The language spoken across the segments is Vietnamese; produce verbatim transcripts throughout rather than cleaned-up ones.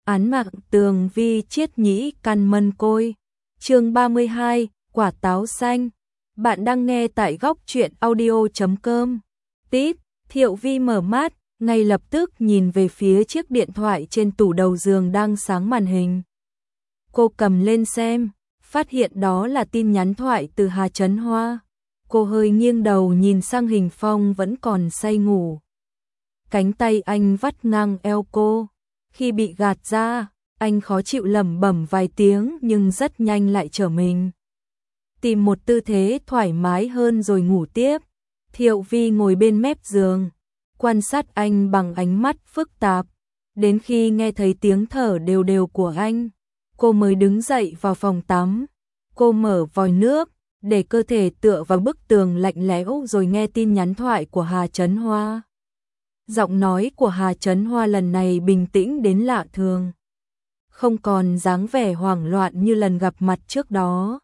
Án mạng tường vi chiết nhĩ căn mân côi. Chương ba mươi hai, quả táo xanh. Bạn đang nghe tại góc truyện audio chấm com. Tít, Thiệu Vi mở mắt, ngay lập tức nhìn về phía chiếc điện thoại trên tủ đầu giường đang sáng màn hình. Cô cầm lên xem, phát hiện đó là tin nhắn thoại từ Hà Chấn Hoa. Cô hơi nghiêng đầu nhìn sang Hình Phong vẫn còn say ngủ. Cánh tay anh vắt ngang eo cô. Khi bị gạt ra, anh khó chịu lẩm bẩm vài tiếng nhưng rất nhanh lại trở mình. Tìm một tư thế thoải mái hơn rồi ngủ tiếp. Thiệu Vi ngồi bên mép giường, quan sát anh bằng ánh mắt phức tạp. Đến khi nghe thấy tiếng thở đều đều của anh, cô mới đứng dậy vào phòng tắm. Cô mở vòi nước, để cơ thể tựa vào bức tường lạnh lẽo rồi nghe tin nhắn thoại của Hà Chấn Hoa. Giọng nói của Hà Chấn Hoa lần này bình tĩnh đến lạ thường, không còn dáng vẻ hoảng loạn như lần gặp mặt trước đó.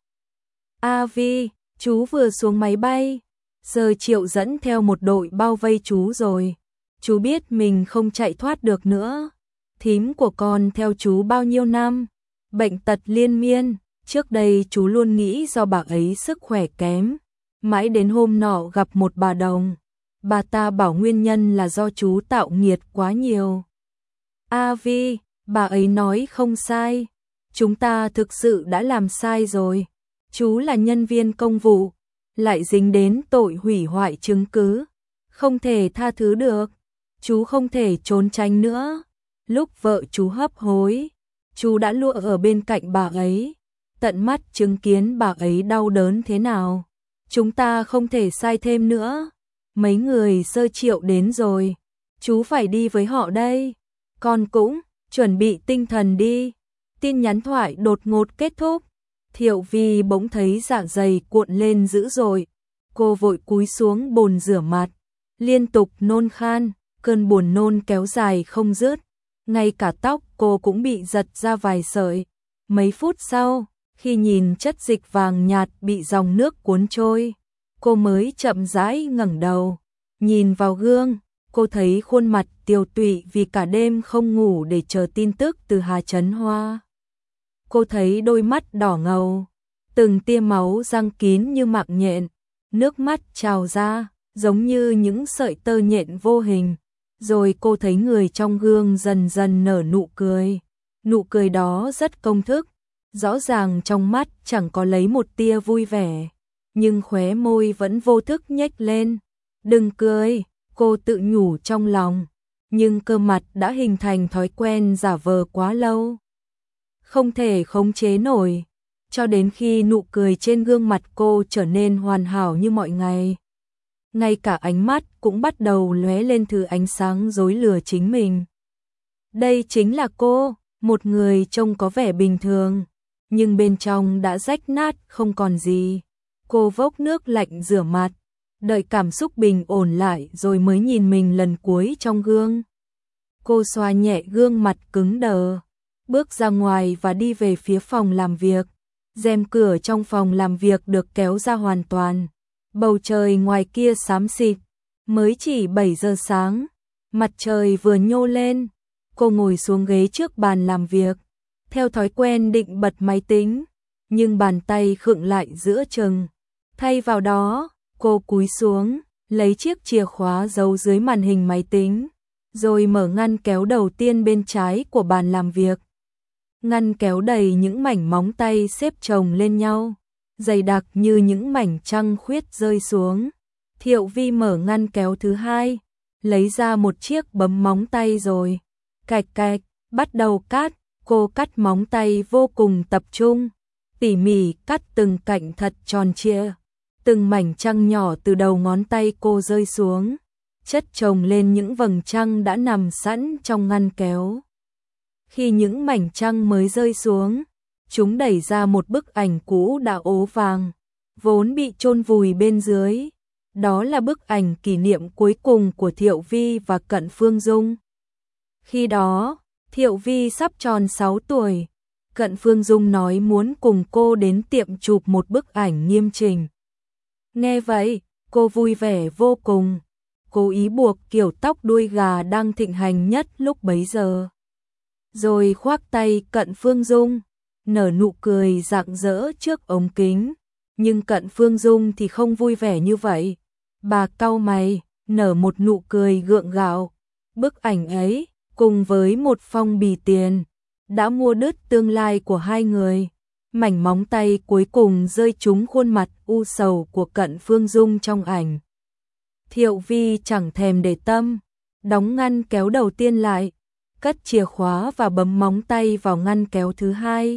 A Vi, chú vừa xuống máy bay, giờ Triệu dẫn theo một đội bao vây chú rồi. Chú biết mình không chạy thoát được nữa. Thím của con theo chú bao nhiêu năm, bệnh tật liên miên. Trước đây chú luôn nghĩ do bà ấy sức khỏe kém. Mãi đến hôm nọ gặp một bà đồng, bà ta bảo nguyên nhân là do chú tạo nghiệt quá nhiều. A Vi, bà ấy nói không sai. Chúng ta thực sự đã làm sai rồi. Chú là nhân viên công vụ, lại dính đến tội hủy hoại chứng cứ. Không thể tha thứ được. Chú không thể trốn tránh nữa. Lúc vợ chú hấp hối, chú đã lụa ở bên cạnh bà ấy, tận mắt chứng kiến bà ấy đau đớn thế nào. Chúng ta không thể sai thêm nữa. Mấy người Sơ Triệu đến rồi, chú phải đi với họ đây. Con cũng chuẩn bị tinh thần đi. Tin nhắn thoại đột ngột kết thúc. Thiệu Vi bỗng thấy dạ dày cuộn lên dữ dội. Cô vội cúi xuống bồn rửa mặt, liên tục nôn khan, cơn buồn nôn kéo dài không dứt. Ngay cả tóc cô cũng bị giật ra vài sợi. Mấy phút sau, khi nhìn chất dịch vàng nhạt bị dòng nước cuốn trôi, cô mới chậm rãi ngẩng đầu. Nhìn vào gương, cô thấy khuôn mặt tiều tụy vì cả đêm không ngủ để chờ tin tức từ Hà Chấn Hoa. Cô thấy đôi mắt đỏ ngầu, từng tia máu răng kín như mạng nhện, nước mắt trào ra, giống như những sợi tơ nhện vô hình. Rồi cô thấy người trong gương dần dần nở nụ cười. Nụ cười đó rất công thức, rõ ràng trong mắt chẳng có lấy một tia vui vẻ, nhưng khóe môi vẫn vô thức nhếch lên. Đừng cười, cô tự nhủ trong lòng, nhưng cơ mặt đã hình thành thói quen giả vờ quá lâu, không thể khống chế nổi, cho đến khi nụ cười trên gương mặt cô trở nên hoàn hảo như mọi ngày. Ngay cả ánh mắt cũng bắt đầu lóe lên thứ ánh sáng dối lừa chính mình. Đây chính là cô, một người trông có vẻ bình thường, nhưng bên trong đã rách nát không còn gì. Cô vốc nước lạnh rửa mặt, đợi cảm xúc bình ổn lại rồi mới nhìn mình lần cuối trong gương. Cô xoa nhẹ gương mặt cứng đờ, bước ra ngoài và đi về phía phòng làm việc. Rèm cửa trong phòng làm việc được kéo ra hoàn toàn. Bầu trời ngoài kia xám xịt, mới chỉ bảy giờ sáng, mặt trời vừa nhô lên. Cô ngồi xuống ghế trước bàn làm việc, theo thói quen định bật máy tính, nhưng bàn tay khựng lại giữa chừng. Thay vào đó, cô cúi xuống, lấy chiếc chìa khóa giấu dưới màn hình máy tính, rồi mở ngăn kéo đầu tiên bên trái của bàn làm việc. Ngăn kéo đầy những mảnh móng tay xếp chồng lên nhau, dày đặc như những mảnh trăng khuyết rơi xuống. Thiệu Vi mở ngăn kéo thứ hai, lấy ra một chiếc bấm móng tay rồi cạch cạch bắt đầu cắt. Cô cắt móng tay vô cùng tập trung, tỉ mỉ cắt từng cạnh thật tròn trịa. Từng mảnh trăng nhỏ từ đầu ngón tay cô rơi xuống, chất chồng lên những vầng trăng đã nằm sẵn trong ngăn kéo. Khi những mảnh trăng mới rơi xuống, chúng đẩy ra một bức ảnh cũ đã ố vàng, vốn bị chôn vùi bên dưới. Đó là bức ảnh kỷ niệm cuối cùng của Thiệu Vi và Cận Phương Dung. Khi đó, Thiệu Vi sắp tròn sáu tuổi. Cận Phương Dung nói muốn cùng cô đến tiệm chụp một bức ảnh nghiêm chỉnh. Nghe vậy, cô vui vẻ vô cùng, cố ý buộc kiểu tóc đuôi gà đang thịnh hành nhất lúc bấy giờ. rồi khoác tay Cận Phương Dung, nở nụ cười rạng rỡ trước ống kính. Nhưng Cận Phương Dung thì không vui vẻ như vậy. Bà cau mày, nở một nụ cười gượng gạo. Bức ảnh ấy, cùng với một phong bì tiền, đã mua đứt tương lai của hai người. Mảnh móng tay cuối cùng rơi trúng khuôn mặt u sầu của Cận Phương Dung trong ảnh. Thiệu Vi chẳng thèm để tâm, đóng ngăn kéo đầu tiên lại, cất chìa khóa và bấm móng tay vào ngăn kéo thứ hai.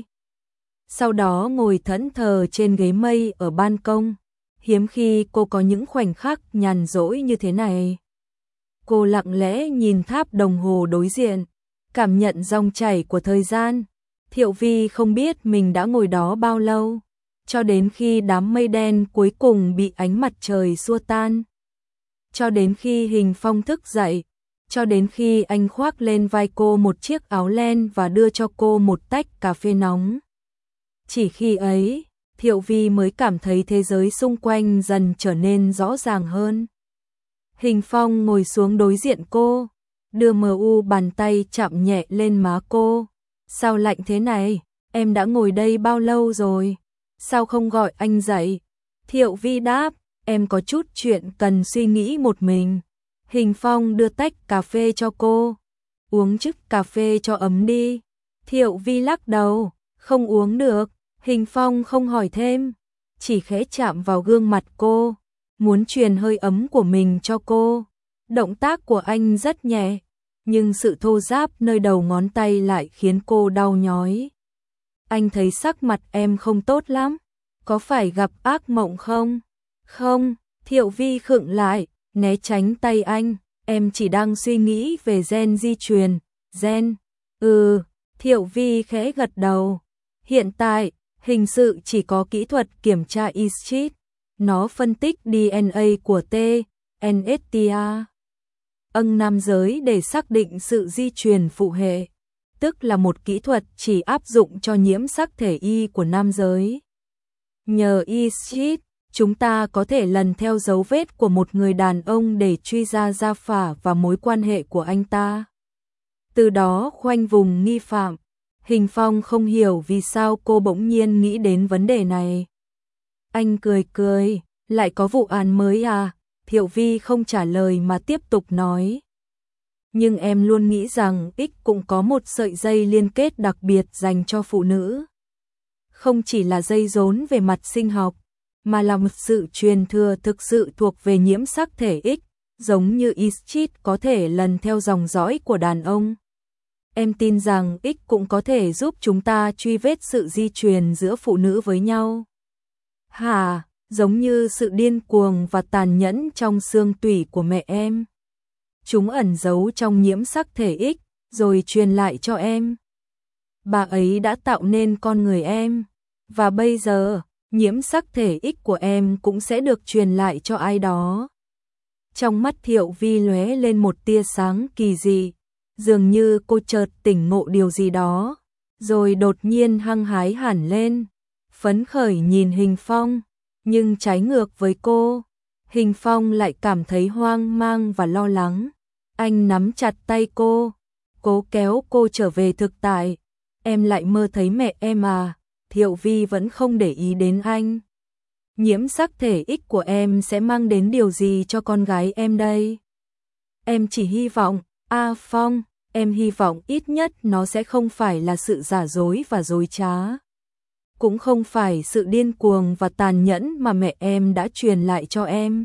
Sau đó ngồi thẫn thờ trên ghế mây ở ban công. Hiếm khi cô có những khoảnh khắc nhàn rỗi như thế này. Cô lặng lẽ nhìn tháp đồng hồ đối diện, cảm nhận dòng chảy của thời gian. Thiệu Vi không biết mình đã ngồi đó bao lâu, cho đến khi đám mây đen cuối cùng bị ánh mặt trời xua tan. Cho đến khi Hình Phong thức dậy, cho đến khi anh khoác lên vai cô một chiếc áo len và đưa cho cô một tách cà phê nóng. Chỉ khi ấy, Thiệu Vi mới cảm thấy thế giới xung quanh dần trở nên rõ ràng hơn. Hình Phong ngồi xuống đối diện cô, đưa mờ u bàn tay chạm nhẹ lên má cô. Sao lạnh thế này? Em đã ngồi đây bao lâu rồi? Sao không gọi anh dậy? Thiệu Vi đáp, em có chút chuyện cần suy nghĩ một mình. Hình Phong đưa tách cà phê cho cô. Uống chút cà phê cho ấm đi. Thiệu Vi lắc đầu, không uống được. Hình Phong không hỏi thêm, chỉ khẽ chạm vào gương mặt cô, muốn truyền hơi ấm của mình cho cô. Động tác của anh rất nhẹ, nhưng sự thô ráp nơi đầu ngón tay lại khiến cô đau nhói. Anh thấy sắc mặt em không tốt lắm, có phải gặp ác mộng không? Không, Thiệu Vi khựng lại, né tránh tay anh, em chỉ đang suy nghĩ về gen di truyền. Gen? Ừ, Thiệu Vi khẽ gật đầu. Hiện tại, hình sự chỉ có kỹ thuật kiểm tra i xê i tê, nó phân tích đê en a của T, en ét tê a. Ân nam giới để xác định sự di truyền phụ hệ, tức là một kỹ thuật chỉ áp dụng cho nhiễm sắc thể Y của nam giới. Nhờ i xê i tê, chúng ta có thể lần theo dấu vết của một người đàn ông để truy ra gia phả và mối quan hệ của anh ta. Từ đó khoanh vùng nghi phạm. Hình Phong không hiểu vì sao cô bỗng nhiên nghĩ đến vấn đề này. Anh cười cười, lại có vụ án mới à? Thiệu Vi không trả lời mà tiếp tục nói. Nhưng em luôn nghĩ rằng X cũng có một sợi dây liên kết đặc biệt dành cho phụ nữ. Không chỉ là dây rốn về mặt sinh học, mà là một sự truyền thừa thực sự thuộc về nhiễm sắc thể X, giống như i xê i tê có thể lần theo dòng dõi của đàn ông. Em tin rằng X cũng có thể giúp chúng ta truy vết sự di truyền giữa phụ nữ với nhau. Hả, giống như sự điên cuồng và tàn nhẫn trong xương tủy của mẹ em. Chúng ẩn giấu trong nhiễm sắc thể X, rồi truyền lại cho em. Bà ấy đã tạo nên con người em. Và bây giờ, nhiễm sắc thể X của em cũng sẽ được truyền lại cho ai đó. Trong mắt Thiệu Vi lóe lên một tia sáng kỳ dị. Dường như cô chợt tỉnh ngộ điều gì đó, rồi đột nhiên hăng hái hẳn lên, phấn khởi nhìn Hình Phong, nhưng trái ngược với cô, Hình Phong lại cảm thấy hoang mang và lo lắng. Anh nắm chặt tay cô, cố kéo cô trở về thực tại. Em lại mơ thấy mẹ em à? Thiệu Vi vẫn không để ý đến anh. Nhiễm sắc thể X của em sẽ mang đến điều gì cho con gái em đây? Em chỉ hy vọng, A Phong, em hy vọng ít nhất nó sẽ không phải là sự giả dối và dối trá. Cũng không phải sự điên cuồng và tàn nhẫn mà mẹ em đã truyền lại cho em.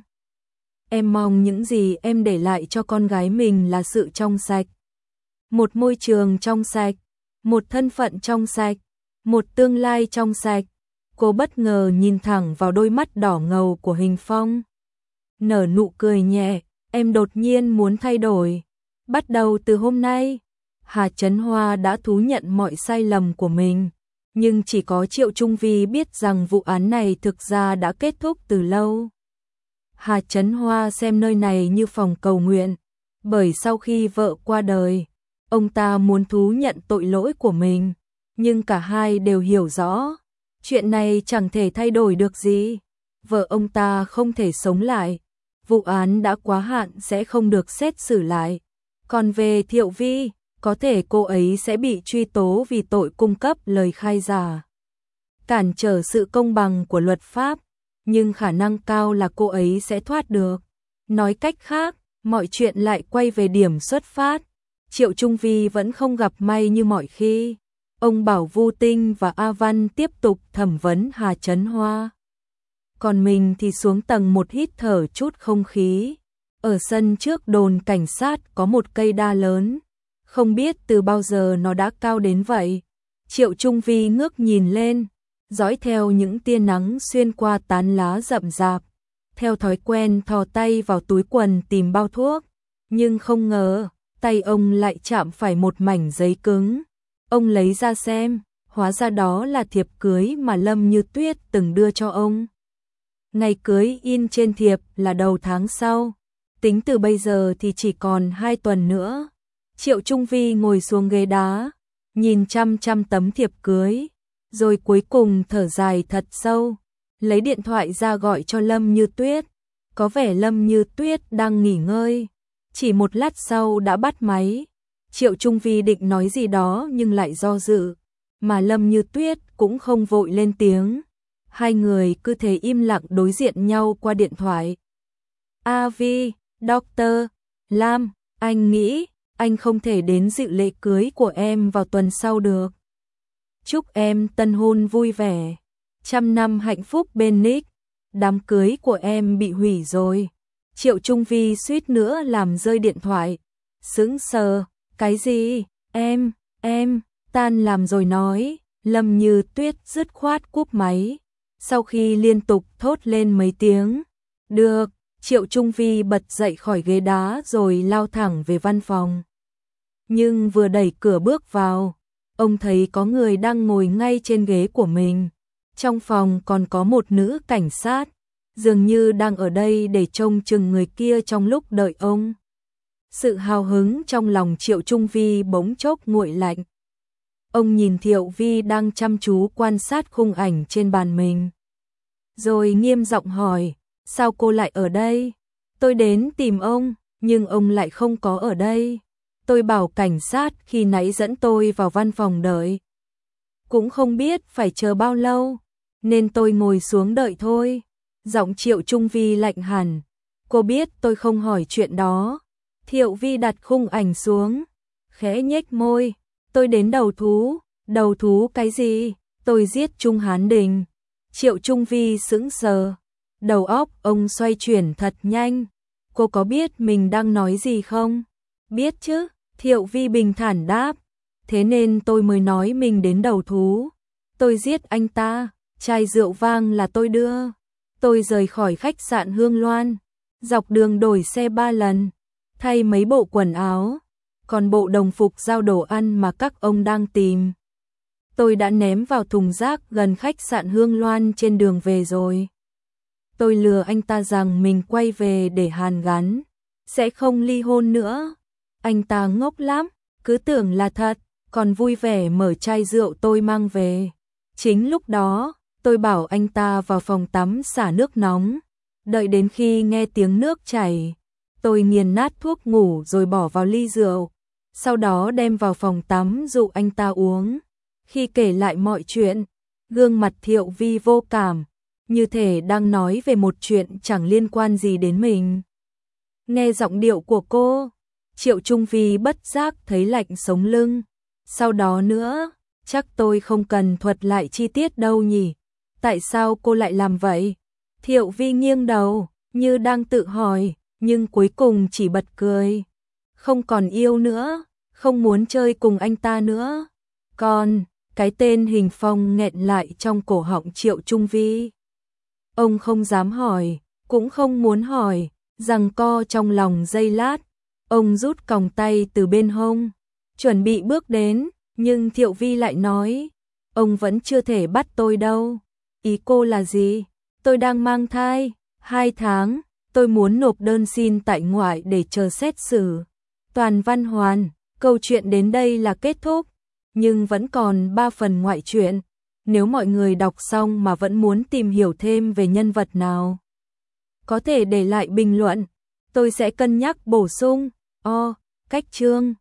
Em mong những gì em để lại cho con gái mình là sự trong sạch. Một môi trường trong sạch, một thân phận trong sạch, một tương lai trong sạch. Cô bất ngờ nhìn thẳng vào đôi mắt đỏ ngầu của Hình Phong. Nở nụ cười nhẹ, em đột nhiên muốn thay đổi. Bắt đầu từ hôm nay, Hà Chấn Hoa đã thú nhận mọi sai lầm của mình. Nhưng chỉ có Triệu Trung Vi biết rằng vụ án này thực ra đã kết thúc từ lâu. Hà Chấn Hoa xem nơi này như phòng cầu nguyện, bởi sau khi vợ qua đời, ông ta muốn thú nhận tội lỗi của mình. Nhưng cả hai đều hiểu rõ, chuyện này chẳng thể thay đổi được gì. Vợ ông ta không thể sống lại, vụ án đã quá hạn sẽ không được xét xử lại. Còn về Thiệu Vi, có thể cô ấy sẽ bị truy tố vì tội cung cấp lời khai giả, cản trở sự công bằng của luật pháp, nhưng khả năng cao là cô ấy sẽ thoát được. Nói cách khác, mọi chuyện lại quay về điểm xuất phát. Triệu Trung Vi vẫn không gặp may như mọi khi. Ông bảo Vu Tinh và A Văn tiếp tục thẩm vấn Hà Chấn Hoa. Còn mình thì xuống tầng một hít thở chút không khí. Ở sân trước đồn cảnh sát có một cây đa lớn. Không biết từ bao giờ nó đã cao đến vậy. Triệu Trung Vi ngước nhìn lên, dõi theo những tia nắng xuyên qua tán lá rậm rạp. Theo thói quen thò tay vào túi quần tìm bao thuốc. Nhưng không ngờ, tay ông lại chạm phải một mảnh giấy cứng. Ông lấy ra xem, hóa ra đó là thiệp cưới mà Lâm Như Tuyết từng đưa cho ông. Ngày cưới in trên thiệp là đầu tháng sau. Tính từ bây giờ thì chỉ còn hai tuần nữa. Triệu Trung Vi ngồi xuống ghế đá, nhìn chăm chăm tấm thiệp cưới, rồi cuối cùng thở dài thật sâu, lấy điện thoại ra gọi cho Lâm Như Tuyết. Có vẻ Lâm Như Tuyết đang nghỉ ngơi. Chỉ một lát sau đã bắt máy. Triệu Trung Vi định nói gì đó nhưng lại do dự, mà Lâm Như Tuyết cũng không vội lên tiếng. Hai người cứ thế im lặng đối diện nhau qua điện thoại. A Vi, Doctor Lam, anh nghĩ anh không thể đến dự lễ cưới của em vào tuần sau được. Chúc em tân hôn vui vẻ, trăm năm hạnh phúc bên Nick. Đám cưới của em bị hủy rồi. Triệu Trung Vi suýt nữa làm rơi điện thoại. Sững sờ, cái gì? Em, em, tan làm rồi nói. Lâm Như Tuyết dứt khoát cúp máy. Sau khi liên tục thốt lên mấy tiếng. Được, Triệu Trung Vi bật dậy khỏi ghế đá rồi lao thẳng về văn phòng. Nhưng vừa đẩy cửa bước vào, ông thấy có người đang ngồi ngay trên ghế của mình. Trong phòng còn có một nữ cảnh sát, dường như đang ở đây để trông chừng người kia trong lúc đợi ông. Sự hào hứng trong lòng Triệu Trung Vi bỗng chốc nguội lạnh. Ông nhìn Thiệu Vi đang chăm chú quan sát khung ảnh trên bàn mình. Rồi nghiêm giọng hỏi, sao cô lại ở đây? Tôi đến tìm ông, nhưng ông lại không có ở đây. Tôi bảo cảnh sát khi nãy dẫn tôi vào văn phòng đợi. Cũng không biết phải chờ bao lâu, nên tôi ngồi xuống đợi thôi. Giọng Triệu Trung Vi lạnh hẳn. Cô biết tôi không hỏi chuyện đó. Thiệu Vi đặt khung ảnh xuống, khẽ nhếch môi. Tôi đến đầu thú. Đầu thú cái gì? Tôi giết Trung Hán Đình. Triệu Trung Vi sững sờ. Đầu óc ông xoay chuyển thật nhanh. Cô có biết mình đang nói gì không? Biết chứ, Thiệu Vi bình thản đáp. Thế nên tôi mới nói mình đến đầu thú. Tôi giết anh ta, chai rượu vang là tôi đưa. Tôi rời khỏi khách sạn Hương Loan, dọc đường đổi xe ba lần, thay mấy bộ quần áo, còn bộ đồng phục giao đồ ăn mà các ông đang tìm. Tôi đã ném vào thùng rác gần khách sạn Hương Loan trên đường về rồi. Tôi lừa anh ta rằng mình quay về để hàn gắn, sẽ không ly hôn nữa. Anh ta ngốc lắm, cứ tưởng là thật, còn vui vẻ mở chai rượu tôi mang về. Chính lúc đó, tôi bảo anh ta vào phòng tắm xả nước nóng. Đợi đến khi nghe tiếng nước chảy, tôi nghiền nát thuốc ngủ rồi bỏ vào ly rượu. Sau đó đem vào phòng tắm dụ anh ta uống. Khi kể lại mọi chuyện, gương mặt Thiệu Vi vô cảm, như thể đang nói về một chuyện chẳng liên quan gì đến mình. Nghe giọng điệu của cô, Triệu Trung Vi bất giác thấy lạnh sống lưng. Sau đó nữa, chắc tôi không cần thuật lại chi tiết đâu nhỉ. Tại sao cô lại làm vậy? Thiệu Vi nghiêng đầu, như đang tự hỏi, nhưng cuối cùng chỉ bật cười. Không còn yêu nữa, không muốn chơi cùng anh ta nữa. Còn, cái tên Hình Phong nghẹn lại trong cổ họng Triệu Trung Vi. Ông không dám hỏi, cũng không muốn hỏi, giằng co trong lòng giây lát. Ông rút còng tay từ bên hông, chuẩn bị bước đến, nhưng Thiệu Vi lại nói, ông vẫn chưa thể bắt tôi đâu. Ý cô là gì? Tôi đang mang thai, hai tháng, tôi muốn nộp đơn xin tại ngoại để chờ xét xử. Toàn văn hoàn, câu chuyện đến đây là kết thúc, nhưng vẫn còn ba phần ngoại truyện. Nếu mọi người đọc xong mà vẫn muốn tìm hiểu thêm về nhân vật nào, có thể để lại bình luận, tôi sẽ cân nhắc bổ sung. O, cách chương